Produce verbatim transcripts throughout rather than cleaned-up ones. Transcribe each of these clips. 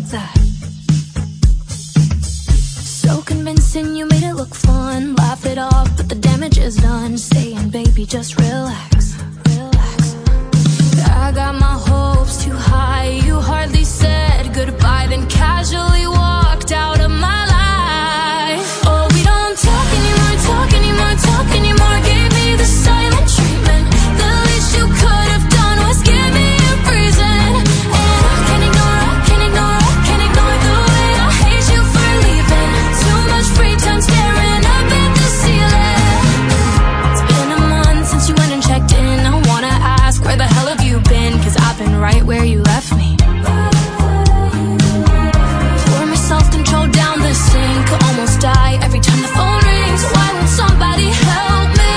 like that. So convincing, you made it look fun. Laugh it off, but the damage is done. Saying, baby, just relax, relax. I got my hopes too high. You hardly said goodbye, then casually walked out of my life. Oh, we don't talk anymore, talk anymore, talk anymore. Gave me the silent treatment. The least you could have done was give me a reason. And I can't ignore, I can't ignore, I can't ignore the way I hate you for leaving. Too much free time staring up at the ceiling. It's been a month since you went and checked in. I wanna ask, where the hell have you been? Cause I've been right where you left me. Pour my self-control down the sink. Almost die every time the phone rings. Why won't somebody help me?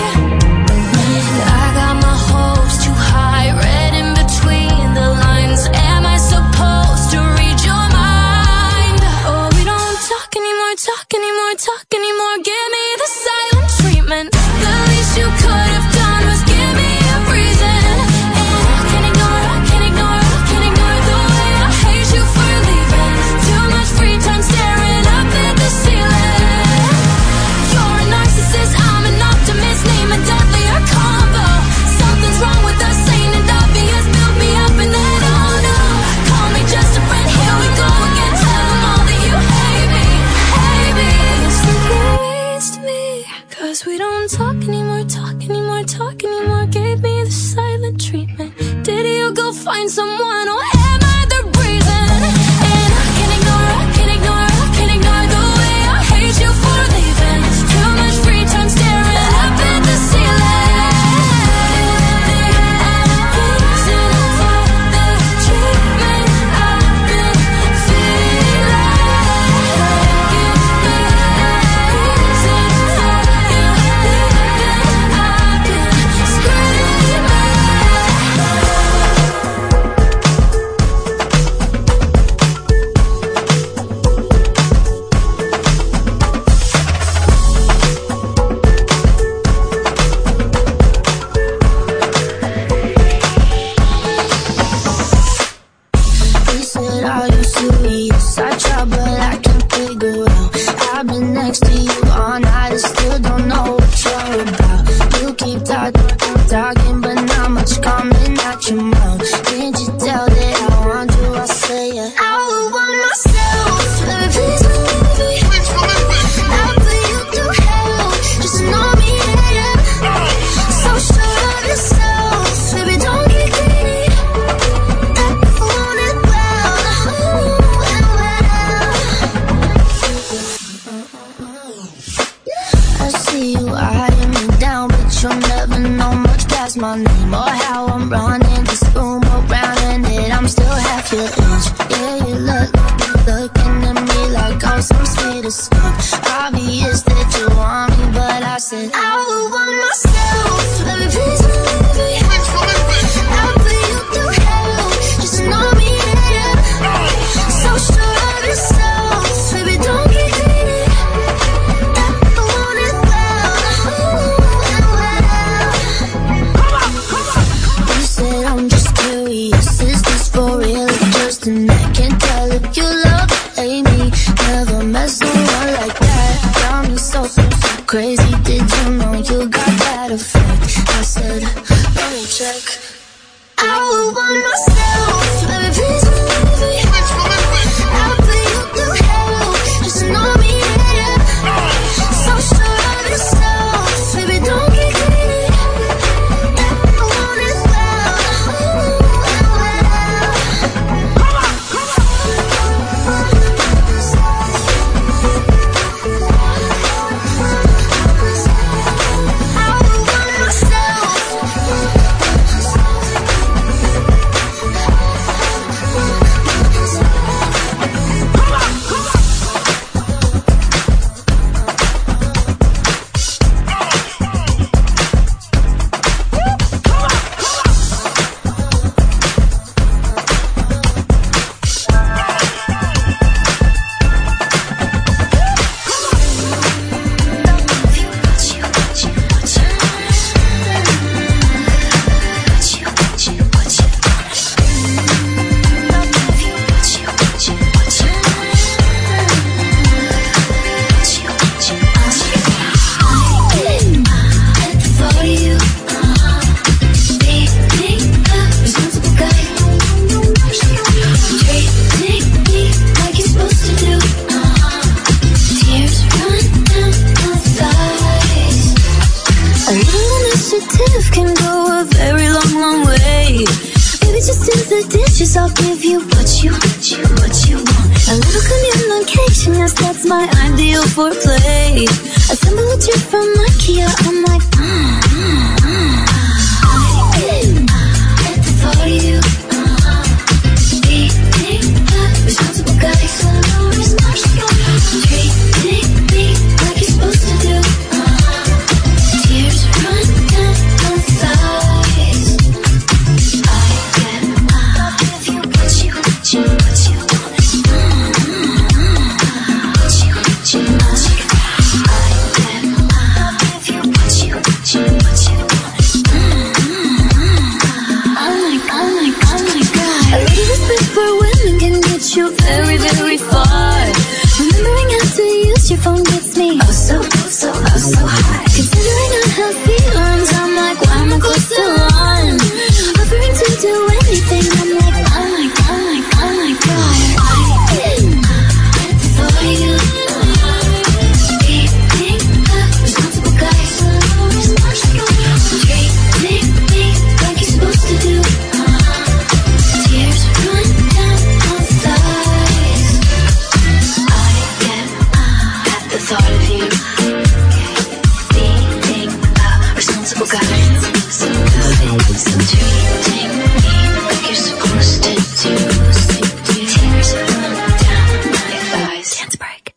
I got my hopes too high, read in between the lines. Am I supposed to read your mind? Oh, we don't talk anymore, talk anymore, talk anymore. Give me the silent treatment. The least you could have done was give me a reason. And I can't ignore, I can't ignore, I can't ignore the way I hate you for leaving. Too much free time staring up at the ceiling. You're a narcissist, I'm an optimist. Name a deadlier combo. Something's wrong with us, ain't it obvious? Build me up and then oh no. Call me just a friend, here we go again. Tell them all that you hate me, hate me. It's waste me. Cause we don't talk anymore, talk anymore, talk anymore. Gave me the silent treatment. Did you go find someone or am I the reason? And I can't ignore, I can't ignore, I can't ignore the way I hate you for leaving. Too much free time staring up at the ceiling. Reason for the treatment I've been feeling. Give me a reason for you leaving. I've been screaming. He said, are you serious? I tried, but I can't figure out. I've been next to you all night and still don't know what you're about. You keep talking, talking, but not much coming out your mouth. Can't you tell that I want you? I say it. I would want myself, baby, please believe me. I'll put you through hell, just to know me, yeah. So sure of yourself, baby, don't get greedy. I want it well, ooh, and well. I see you eyeing me down, but you'll never know much past my name or how I'm running this room around, and that I'm still half your age. Yeah, you look, looking at me like I'm some sweet escape. Obvious that you want me, but I said I would want myself, baby, please believe me. I'll put you through hell, just to know me, yeah. So sure of yourself, baby, don't get greedy. I want it well, ooh, and well. You said I'm just curious, is this for real or just an act? Can't tell if you love or hate me. Never met someone like that. Got me so, so, so crazy. Did you know you got that effect? I said, let me check. I would want myself, baby, please believe me. I'll put you through hell, just to know me, yeah. So sure of yourself, baby, don't get greedy. I want it well, ooh, and well. promise I'll give you what you, what you, what you want. A little communication, yes, that's my ideal foreplay. Assemble a trip from IKEA, I'm like, mm, mm, mm. I get the thought of you. Uh-huh. Being the responsible guy, so no responsible. Treating me like you're supposed to do. Uh-huh. Tears run down my thighs. I get uh, if you what you, what you, what you want. Mm-hmm. What you, what you, what you. I get uh, if you what you, what you, what you want. Mm-hmm. Oh my, oh my, oh my God. A little respect for women can get you very, very far. Remembering how to use your phone gets me oh so, oh so, oh so high. Considering I have feelings, I'm like, why am I close to one? Offering to do anything, I'm like, oh my, oh my, oh my God. I get the thought of you. Being the responsible guy, so responsible. Treating me like you're supposed to do. Tears run down my thighs. I get at the thought of you. Being a responsible guy, so good. So treating me like you're supposed to do. Tears run down my thighs. Dance break.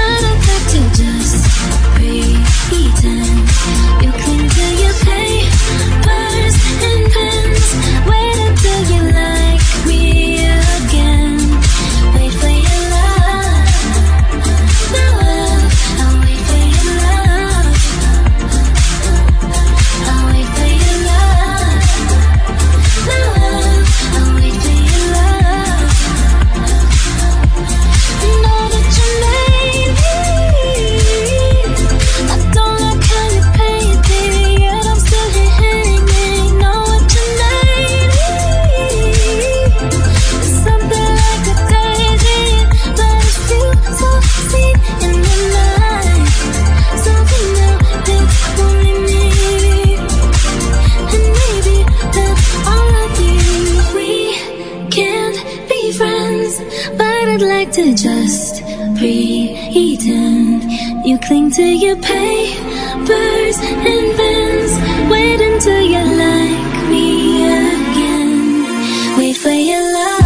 Pretend you cling to your pain. to just pretend. You cling to your papers and pens. Wait until you like me again. Wait for your love.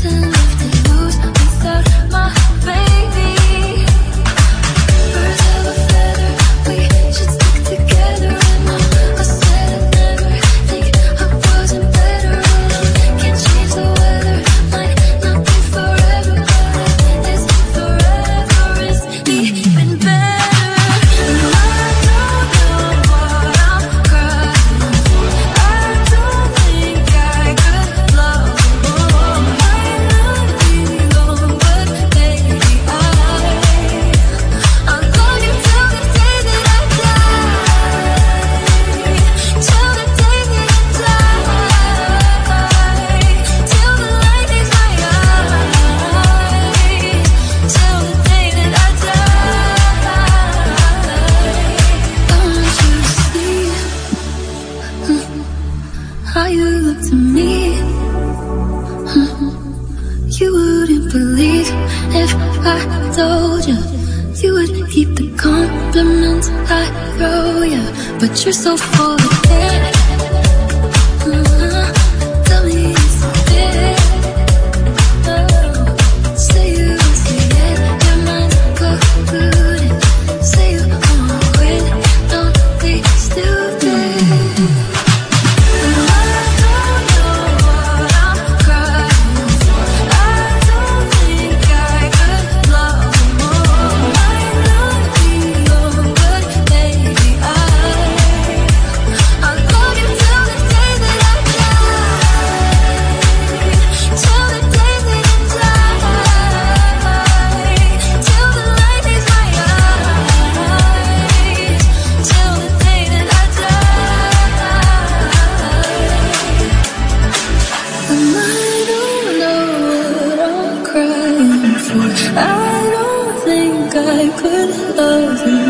Birds of I told you you would keep the compliments I throw you, but you're so full of it. Uh-huh. Tell me if it. Oh. Say you see it, your mind's polluted. Say you wanna quit, don't be stupid. I don't think I could love you